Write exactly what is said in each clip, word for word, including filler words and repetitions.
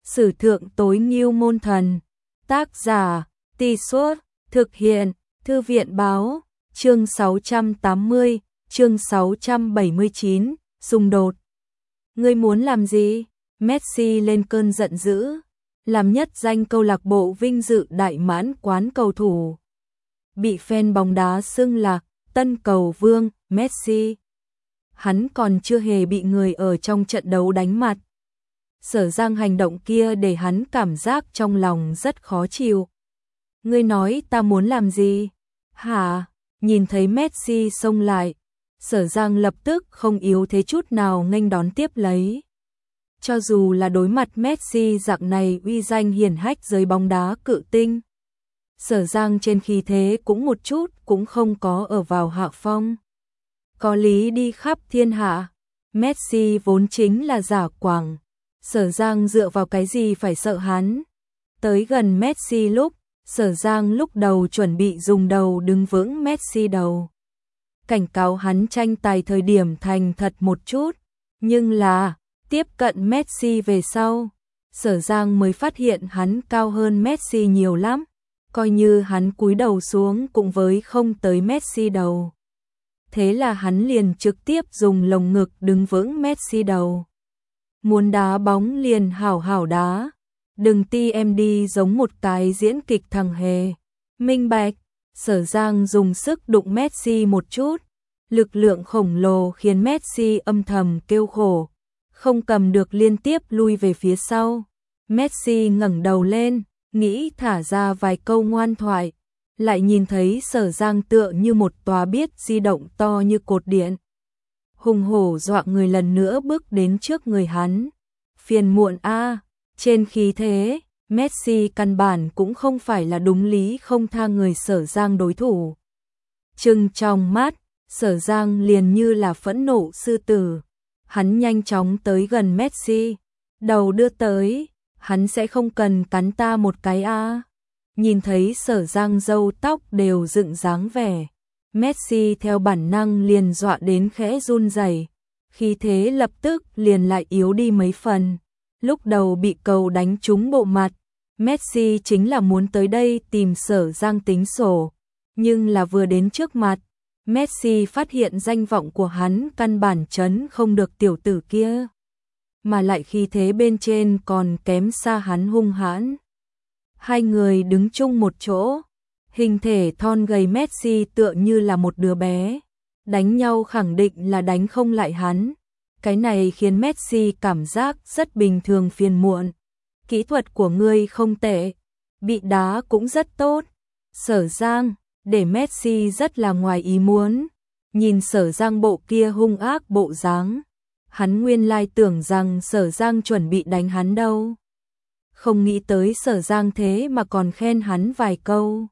Sử thượng tối ngưu môn thần. Tác giả, Tì Suốt, thực hiện, Thư viện báo, chương sáu trăm tám mươi, chương sáu trăm bảy mươi chín, xung đột. Ngươi muốn làm gì? Messi lên cơn giận dữ, làm nhất danh câu lạc bộ vinh dự đại mãn quán cầu thủ. Bị fan bóng đá xưng là tân cầu vương, Messi. Hắn còn chưa hề bị người ở trong trận đấu đánh mặt. Sở Giang hành động kia để hắn cảm giác trong lòng rất khó chịu. Ngươi nói ta muốn làm gì? Hả? Nhìn thấy Messi xông lại, Sở Giang lập tức không yếu thế chút nào nghênh đón tiếp lấy. Cho dù là đối mặt Messi dạng này uy danh hiển hách giới bóng đá cự tinh, Sở Giang trên khí thế cũng một chút cũng không có ở vào hạ phong. Có lý đi khắp thiên hạ, Messi vốn chính là giả quảng. Sở Giang dựa vào cái gì phải sợ hắn? Tới gần Messi lúc, Sở Giang lúc đầu chuẩn bị dùng đầu đứng vững Messi đầu. Cảnh cáo hắn tranh tài thời điểm thành thật một chút. Nhưng là, tiếp cận Messi về sau, Sở Giang mới phát hiện hắn cao hơn Messi nhiều lắm. Coi như hắn cúi đầu xuống cũng với không tới Messi đầu. Thế là hắn liền trực tiếp dùng lồng ngực đứng vững Messi đầu. Muốn đá bóng liền hảo hảo đá, đừng ti em đi giống một cái diễn kịch thằng hề. Minh bạch, Sở Giang dùng sức đụng Messi một chút, lực lượng khổng lồ khiến Messi âm thầm kêu khổ, không cầm được liên tiếp lui về phía sau. Messi ngẩng đầu lên, nghĩ thả ra vài câu ngoan thoại, lại nhìn thấy Sở Giang tựa như một tòa biết di động to như cột điện. Hùng hổ dọa người lần nữa bước đến trước người hắn. Phiền muộn a, à, trên khí thế, Messi căn bản cũng không phải là đúng lý không tha người Sở Giang đối thủ. Trừng trong mắt, Sở Giang liền như là phẫn nộ sư tử. Hắn nhanh chóng tới gần Messi, đầu đưa tới, hắn sẽ không cần cắn ta một cái a. À. Nhìn thấy Sở Giang râu tóc đều dựng dáng vẻ, Messi theo bản năng liền dọa đến khẽ run rẩy, khí thế lập tức liền lại yếu đi mấy phần. Lúc đầu bị cầu đánh trúng bộ mặt, Messi chính là muốn tới đây tìm Sở Giang tính sổ, nhưng là vừa đến trước mặt, Messi phát hiện danh vọng của hắn căn bản chấn không được tiểu tử kia, mà lại khí thế bên trên còn kém xa hắn hung hãn. Hai người đứng chung một chỗ, hình thể thon gầy Messi tựa như là một đứa bé, đánh nhau khẳng định là đánh không lại hắn. Cái này khiến Messi cảm giác rất bình thường phiền muộn. Kỹ thuật của ngươi không tệ, bị đá cũng rất tốt. Sở Giang, để Messi rất là ngoài ý muốn. Nhìn Sở Giang bộ kia hung ác bộ dáng, hắn nguyên lai tưởng rằng Sở Giang chuẩn bị đánh hắn đâu. Không nghĩ tới Sở Giang thế mà còn khen hắn vài câu.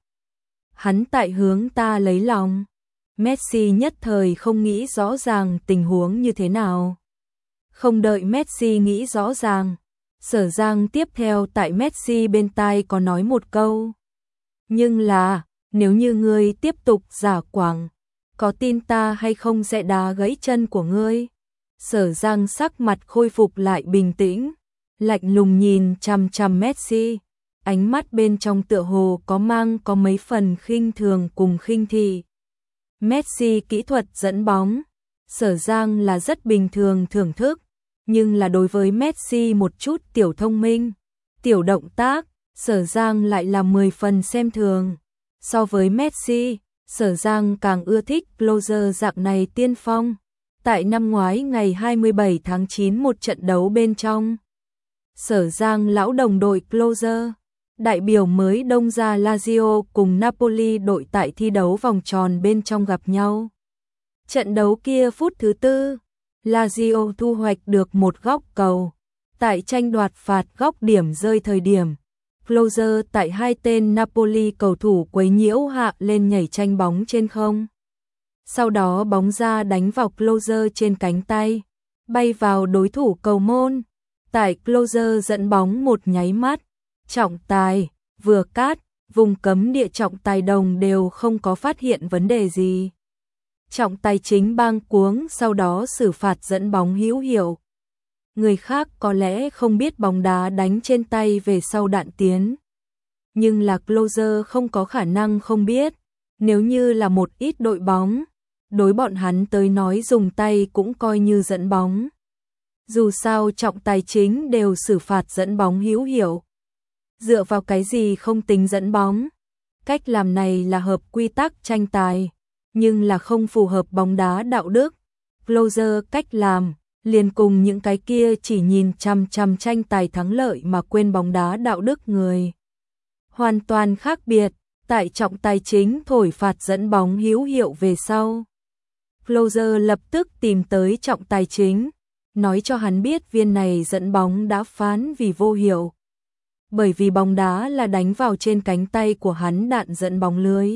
Hắn tại hướng ta lấy lòng. Messi nhất thời không nghĩ rõ ràng tình huống như thế nào. Không đợi Messi nghĩ rõ ràng, Sở Giang tiếp theo tại Messi bên tai có nói một câu. Nhưng là, nếu như ngươi tiếp tục giả quảng, có tin ta hay không sẽ đá gãy chân của ngươi? Sở Giang sắc mặt khôi phục lại bình tĩnh, lạnh lùng nhìn chằm chằm Messi, ánh mắt bên trong tựa hồ có mang có mấy phần khinh thường cùng khinh thị. Messi kỹ thuật dẫn bóng, Sở Giang là rất bình thường thưởng thức, nhưng là đối với Messi một chút tiểu thông minh, tiểu động tác, Sở Giang lại là mười phần xem thường. So với Messi, Sở Giang càng ưa thích closer dạng này tiên phong. Tại năm ngoái ngày hai mươi bảy tháng chín một trận đấu bên trong, Sở Giang lão đồng đội closer, đại biểu mới đông ra Lazio cùng Napoli đội tại thi đấu vòng tròn bên trong gặp nhau. Trận đấu kia phút thứ tư, Lazio thu hoạch được một góc cầu. Tại tranh đoạt phạt góc điểm rơi thời điểm, closer tại hai tên Napoli cầu thủ quấy nhiễu hạ lên nhảy tranh bóng trên không. Sau đó bóng ra đánh vào closer trên cánh tay, bay vào đối thủ cầu môn. Tại closer dẫn bóng một nháy mắt, trọng tài, vừa cát, vùng cấm địa trọng tài đồng đều không có phát hiện vấn đề gì. Trọng tài chính bang cuống sau đó xử phạt dẫn bóng hữu hiệu. Người khác có lẽ không biết bóng đá đánh trên tay về sau đạn tiến. Nhưng là Closer không có khả năng không biết. Nếu như là một ít đội bóng, đối bọn hắn tới nói dùng tay cũng coi như dẫn bóng. Dù sao trọng tài chính đều xử phạt dẫn bóng hữu hiệu. Dựa vào cái gì không tính dẫn bóng? Cách làm này là hợp quy tắc tranh tài, nhưng là không phù hợp bóng đá đạo đức. Closer cách làm, liền cùng những cái kia chỉ nhìn chằm chằm tranh tài thắng lợi mà quên bóng đá đạo đức người. Hoàn toàn khác biệt, tại trọng tài chính thổi phạt dẫn bóng hữu hiệu về sau. Closer lập tức tìm tới trọng tài chính, nói cho hắn biết viên này dẫn bóng đã phán vì vô hiệu. Bởi vì bóng đá là đánh vào trên cánh tay của hắn đạn dẫn bóng lưới.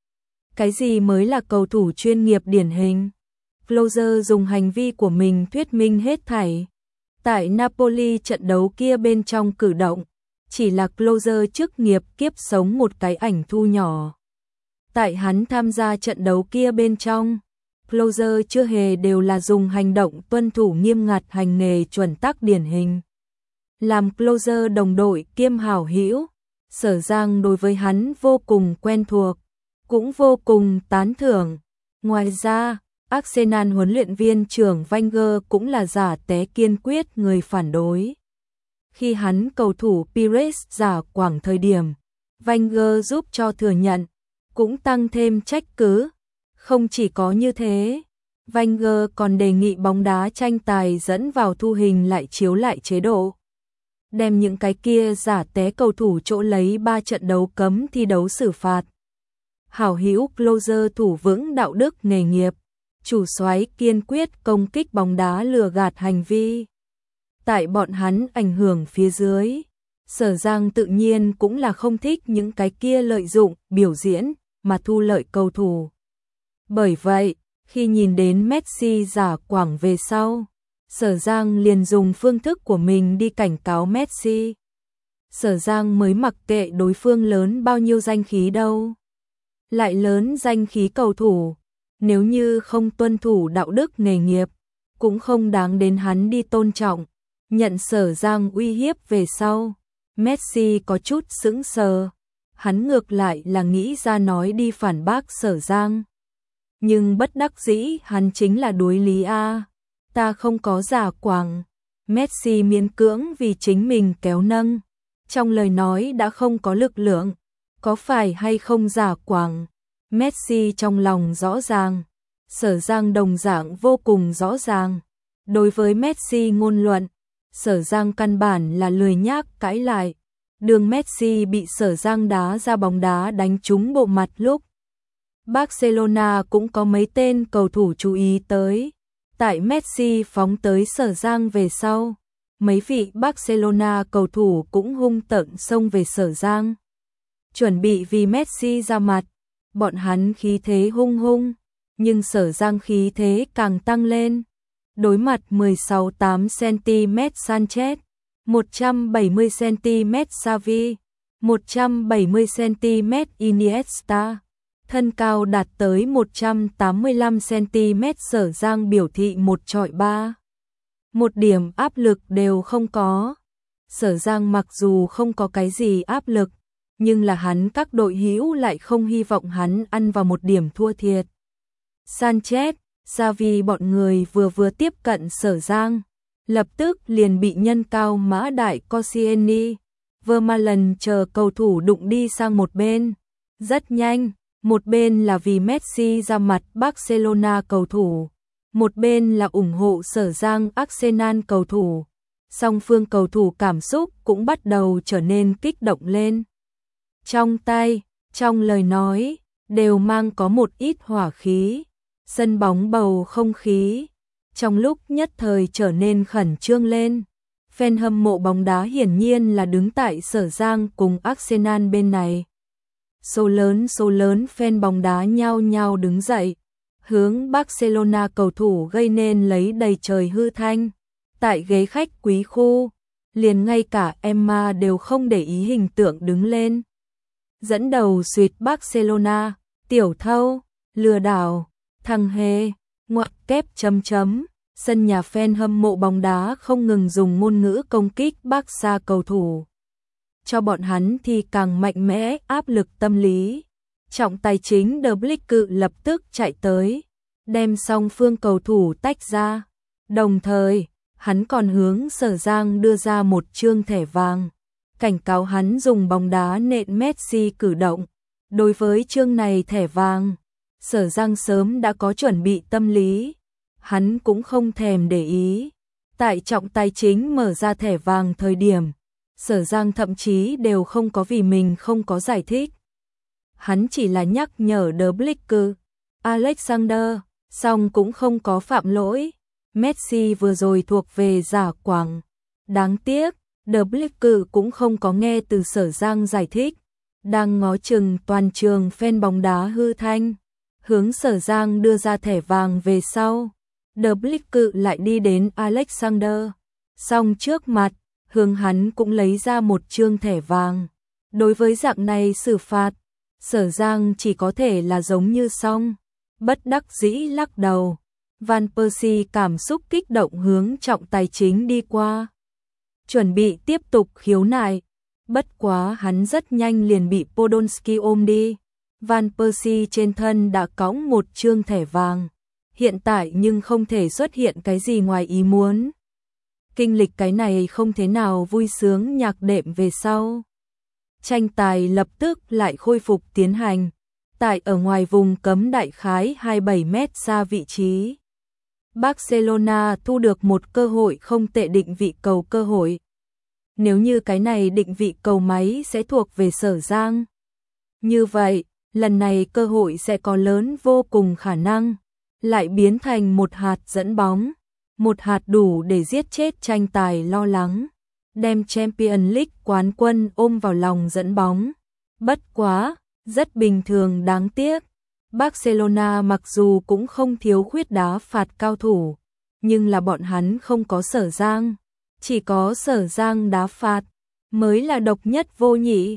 Cái gì mới là cầu thủ chuyên nghiệp điển hình? Closer dùng hành vi của mình thuyết minh hết thảy. Tại Napoli trận đấu kia bên trong cử động, chỉ là Closer chức nghiệp kiếp sống một cái ảnh thu nhỏ. Tại hắn tham gia trận đấu kia bên trong, Closer chưa hề đều là dùng hành động tuân thủ nghiêm ngặt hành nghề chuẩn tắc điển hình. Làm Closer đồng đội kiêm hảo hữu, Sở Giang đối với hắn vô cùng quen thuộc, cũng vô cùng tán thưởng. Ngoài ra, Arsenal huấn luyện viên trưởng Wenger cũng là giả té kiên quyết người phản đối. Khi hắn cầu thủ Pires giả quảng thời điểm, Wenger giúp cho thừa nhận, cũng tăng thêm trách cứ. Không chỉ có như thế, Wenger còn đề nghị bóng đá tranh tài dẫn vào thu hình lại chiếu lại chế độ. Đem những cái kia giả té cầu thủ chỗ lấy ba trận đấu cấm thi đấu xử phạt. Hảo hữu Closer thủ vững đạo đức nghề nghiệp, chủ soái kiên quyết công kích bóng đá lừa gạt hành vi. Tại bọn hắn ảnh hưởng phía dưới, Sở Giang tự nhiên cũng là không thích những cái kia lợi dụng biểu diễn mà thu lợi cầu thủ. Bởi vậy, khi nhìn đến Messi giả quảng về sau, Sở Giang liền dùng phương thức của mình đi cảnh cáo Messi. Sở Giang mới mặc kệ đối phương lớn bao nhiêu danh khí đâu. Lại lớn danh khí cầu thủ, nếu như không tuân thủ đạo đức nghề nghiệp, cũng không đáng đến hắn đi tôn trọng. Nhận Sở Giang uy hiếp về sau, Messi có chút sững sờ. Hắn ngược lại là nghĩ ra nói đi phản bác Sở Giang. Nhưng bất đắc dĩ hắn chính là đối lý a. Ta không có giả quảng. Messi miễn cưỡng vì chính mình kéo nâng. Trong lời nói đã không có lực lượng. Có phải hay không giả quảng? Messi trong lòng rõ ràng. Sở Giang đồng dạng vô cùng rõ ràng. Đối với Messi ngôn luận, Sở Giang căn bản là lười nhác cãi lại. Đường Messi bị Sở Giang đá ra bóng đá đánh trúng bộ mặt lúc. Barcelona cũng có mấy tên cầu thủ chú ý tới. Tại Messi phóng tới Sở Giang về sau, mấy vị Barcelona cầu thủ cũng hung tợn xông về Sở Giang. Chuẩn bị vì Messi ra mặt, bọn hắn khí thế hung hung, nhưng Sở Giang khí thế càng tăng lên. Đối mặt mười sáu phẩy tám xăng-ti-mét Sanchez, một trăm bảy mươi xăng-ti-mét Xavi, một trăm bảy mươi xăng-ti-mét Iniesta, thân cao đạt tới một trăm tám mươi lăm xăng-ti-mét Sở Giang biểu thị một trọi ba. Một điểm áp lực đều không có. Sở Giang mặc dù không có cái gì áp lực, nhưng là hắn các đội hữu lại không hy vọng hắn ăn vào một điểm thua thiệt. Sanchez, Xavi bọn người vừa vừa tiếp cận Sở Giang, lập tức liền bị nhân cao mã đại Koscielny, Vermaelen chờ cầu thủ đụng đi sang một bên. Rất nhanh, một bên là vì Messi ra mặt Barcelona cầu thủ, một bên là ủng hộ Sở Giang Arsenal cầu thủ. Song phương cầu thủ cảm xúc cũng bắt đầu trở nên kích động lên. Trong tay, trong lời nói, đều mang có một ít hỏa khí. Sân bóng bầu không khí, trong lúc nhất thời trở nên khẩn trương lên. Fan hâm mộ bóng đá hiển nhiên là đứng tại Sở Giang cùng Arsenal bên này. Số lớn số lớn fan bóng đá nhao nhao đứng dậy, hướng Barcelona cầu thủ gây nên lấy đầy trời hư thanh. Tại ghế khách quý khu, liền ngay cả Emma đều không để ý hình tượng đứng lên. Dẫn đầu suýt Barcelona, tiểu thâu, lừa đảo, thằng hề, ngoặc kép chấm chấm, Sân nhà fan hâm mộ bóng đá không ngừng dùng ngôn ngữ công kích Barca cầu thủ. Cho bọn hắn thì càng mạnh mẽ áp lực tâm lý. Trọng tài chính De Blic lập tức chạy tới, đem song phương cầu thủ tách ra. Đồng thời, hắn còn hướng Sở Giang đưa ra một chương thẻ vàng, cảnh cáo hắn dùng bóng đá nện Messi cử động. Đối với chương này thẻ vàng, Sở Giang sớm đã có chuẩn bị tâm lý, hắn cũng không thèm để ý. Tại trọng tài chính mở ra thẻ vàng thời điểm, Sở Giang thậm chí đều không có vì mình không có giải thích. Hắn chỉ là nhắc nhở De Blic, Alexander, song cũng không có phạm lỗi. Messi vừa rồi thuộc về giả quảng. Đáng tiếc, De Blic cũng không có nghe từ Sở Giang giải thích. Đang ngó chừng toàn trường fan bóng đá hư thanh, hướng Sở Giang đưa ra thẻ vàng về sau. De Blic lại đi đến Alexander, song trước mặt, hướng hắn cũng lấy ra một chương thẻ vàng. Đối với dạng này xử phạt, Sở Giang chỉ có thể là giống như xong, bất đắc dĩ lắc đầu. Van Persie cảm xúc kích động hướng trọng tài chính đi qua, chuẩn bị tiếp tục khiếu nại. Bất quá hắn rất nhanh liền bị Podolski ôm đi. Van Persie trên thân đã cõng một chương thẻ vàng, hiện tại nhưng không thể xuất hiện cái gì ngoài ý muốn. Kinh lịch cái này không thế nào vui sướng nhạc đệm về sau. Tranh tài lập tức lại khôi phục tiến hành, tại ở ngoài vùng cấm đại khái hai mươi bảy mét xa vị trí. Barcelona thu được một cơ hội không tệ định vị cầu cơ hội. Nếu như cái này định vị cầu máy sẽ thuộc về Sở Giang, như vậy, lần này cơ hội sẽ có lớn vô cùng khả năng lại biến thành một hạt dẫn bóng, một hạt đủ để giết chết tranh tài lo lắng, đem Champions League quán quân ôm vào lòng dẫn bóng. Bất quá, rất bình thường đáng tiếc. Barcelona mặc dù cũng không thiếu khuyết đá phạt cao thủ, nhưng là bọn hắn không có Sở Giang, chỉ có Sở Giang đá phạt mới là độc nhất vô nhị.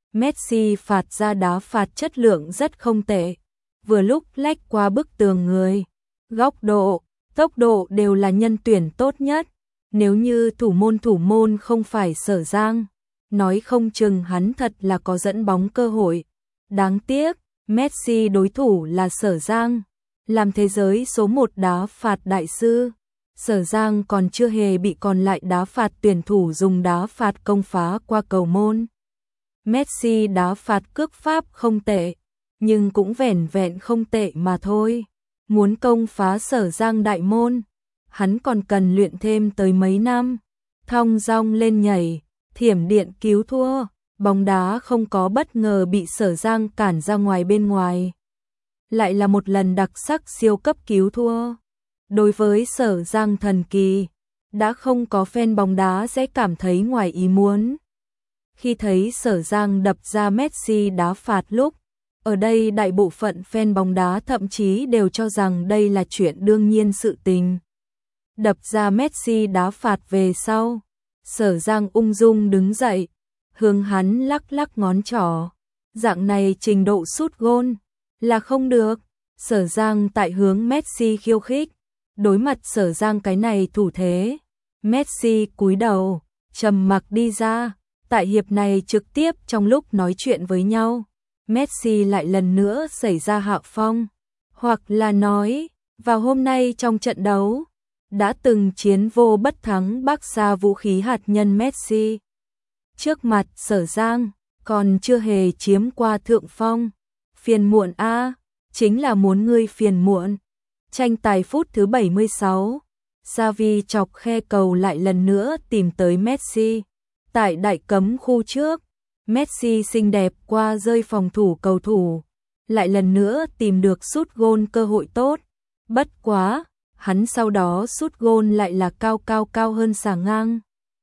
Messi phạt ra đá phạt chất lượng rất không tệ, vừa lúc lách qua bức tường người, góc độ, tốc độ đều là nhân tuyển tốt nhất. Nếu như thủ môn thủ môn không phải Sở Giang, nói không chừng hắn thật là có dẫn bóng cơ hội. Đáng tiếc, Messi đối thủ là Sở Giang, làm thế giới số một đá phạt đại sư. Sở Giang còn chưa hề bị còn lại đá phạt tuyển thủ dùng đá phạt công phá qua cầu môn. Messi đá phạt cước pháp không tệ, nhưng cũng vẻn vẹn không tệ mà thôi. Muốn công phá Sở Giang đại môn, hắn còn cần luyện thêm tới mấy năm. Thong dong lên nhảy, thiểm điện cứu thua, bóng đá không có bất ngờ bị Sở Giang cản ra ngoài bên ngoài. Lại là một lần đặc sắc siêu cấp cứu thua. Đối với Sở Giang thần kỳ, đã không có fan bóng đá sẽ cảm thấy ngoài ý muốn. Khi thấy Sở Giang đập ra Messi đá phạt lúc, ở đây đại bộ phận fan bóng đá thậm chí đều cho rằng đây là chuyện đương nhiên sự tình. Đập ra Messi đá phạt về sau, Sở Giang ung dung đứng dậy, hướng hắn lắc lắc ngón trỏ. Dạng này trình độ sút gôn là không được. Sở Giang tại hướng Messi khiêu khích. Đối mặt Sở Giang cái này thủ thế, Messi cúi đầu, trầm mặc đi ra. Tại hiệp này trực tiếp trong lúc nói chuyện với nhau, Messi lại lần nữa xảy ra hạ phong. Hoặc là nói, vào hôm nay trong trận đấu, đã từng chiến vô bất thắng Barca vũ khí hạt nhân Messi. Trước mặt Sở Giang, còn chưa hề chiếm qua thượng phong. Phiền muộn a, chính là muốn ngươi phiền muộn. Tranh tài phút thứ bảy mươi sáu, Xavi chọc khe cầu lại lần nữa tìm tới Messi. Tại đại cấm khu trước, Messi xinh đẹp qua rơi phòng thủ cầu thủ, lại lần nữa tìm được sút gôn cơ hội tốt. Bất quá, hắn sau đó sút gôn lại là cao cao cao hơn xà ngang.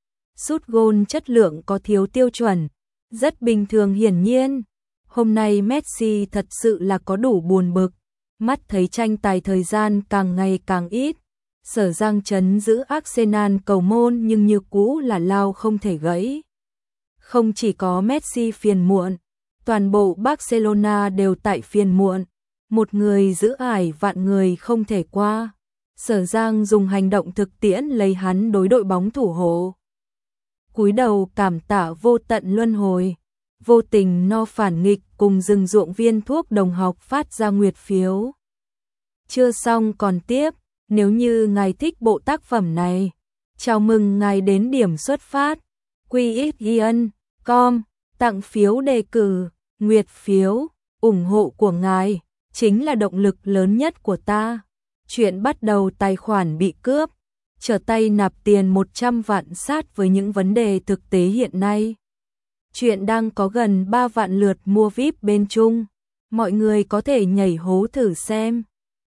Sút gôn chất lượng có thiếu tiêu chuẩn, rất bình thường hiển nhiên. Hôm nay Messi thật sự là có đủ buồn bực, mắt thấy tranh tài thời gian càng ngày càng ít. Sở Giang trấn giữ Arsenal cầu môn nhưng như cũ là lao không thể gãy. Không chỉ có Messi phiền muộn, toàn bộ Barcelona đều tại phiền muộn. Một người giữ ải vạn người không thể qua. Sở Giang dùng hành động thực tiễn lấy hắn đối đội bóng thủ hộ. Cúi đầu cảm tạ vô tận luân hồi, vô tình no phản nghịch cùng rừng ruộng viên thuốc đồng học phát ra nguyệt phiếu. Chưa xong còn tiếp, nếu như ngài thích bộ tác phẩm này, chào mừng ngài đến điểm xuất phát, quy ích yên com, tặng phiếu đề cử, nguyệt phiếu, ủng hộ của ngài, chính là động lực lớn nhất của ta. Chuyện bắt đầu tài khoản bị cướp, trở tay nạp tiền một trăm vạn sát với những vấn đề thực tế hiện nay. Chuyện đang có gần ba vạn lượt mua vi ai pi bên Trung, mọi người có thể nhảy hố thử xem.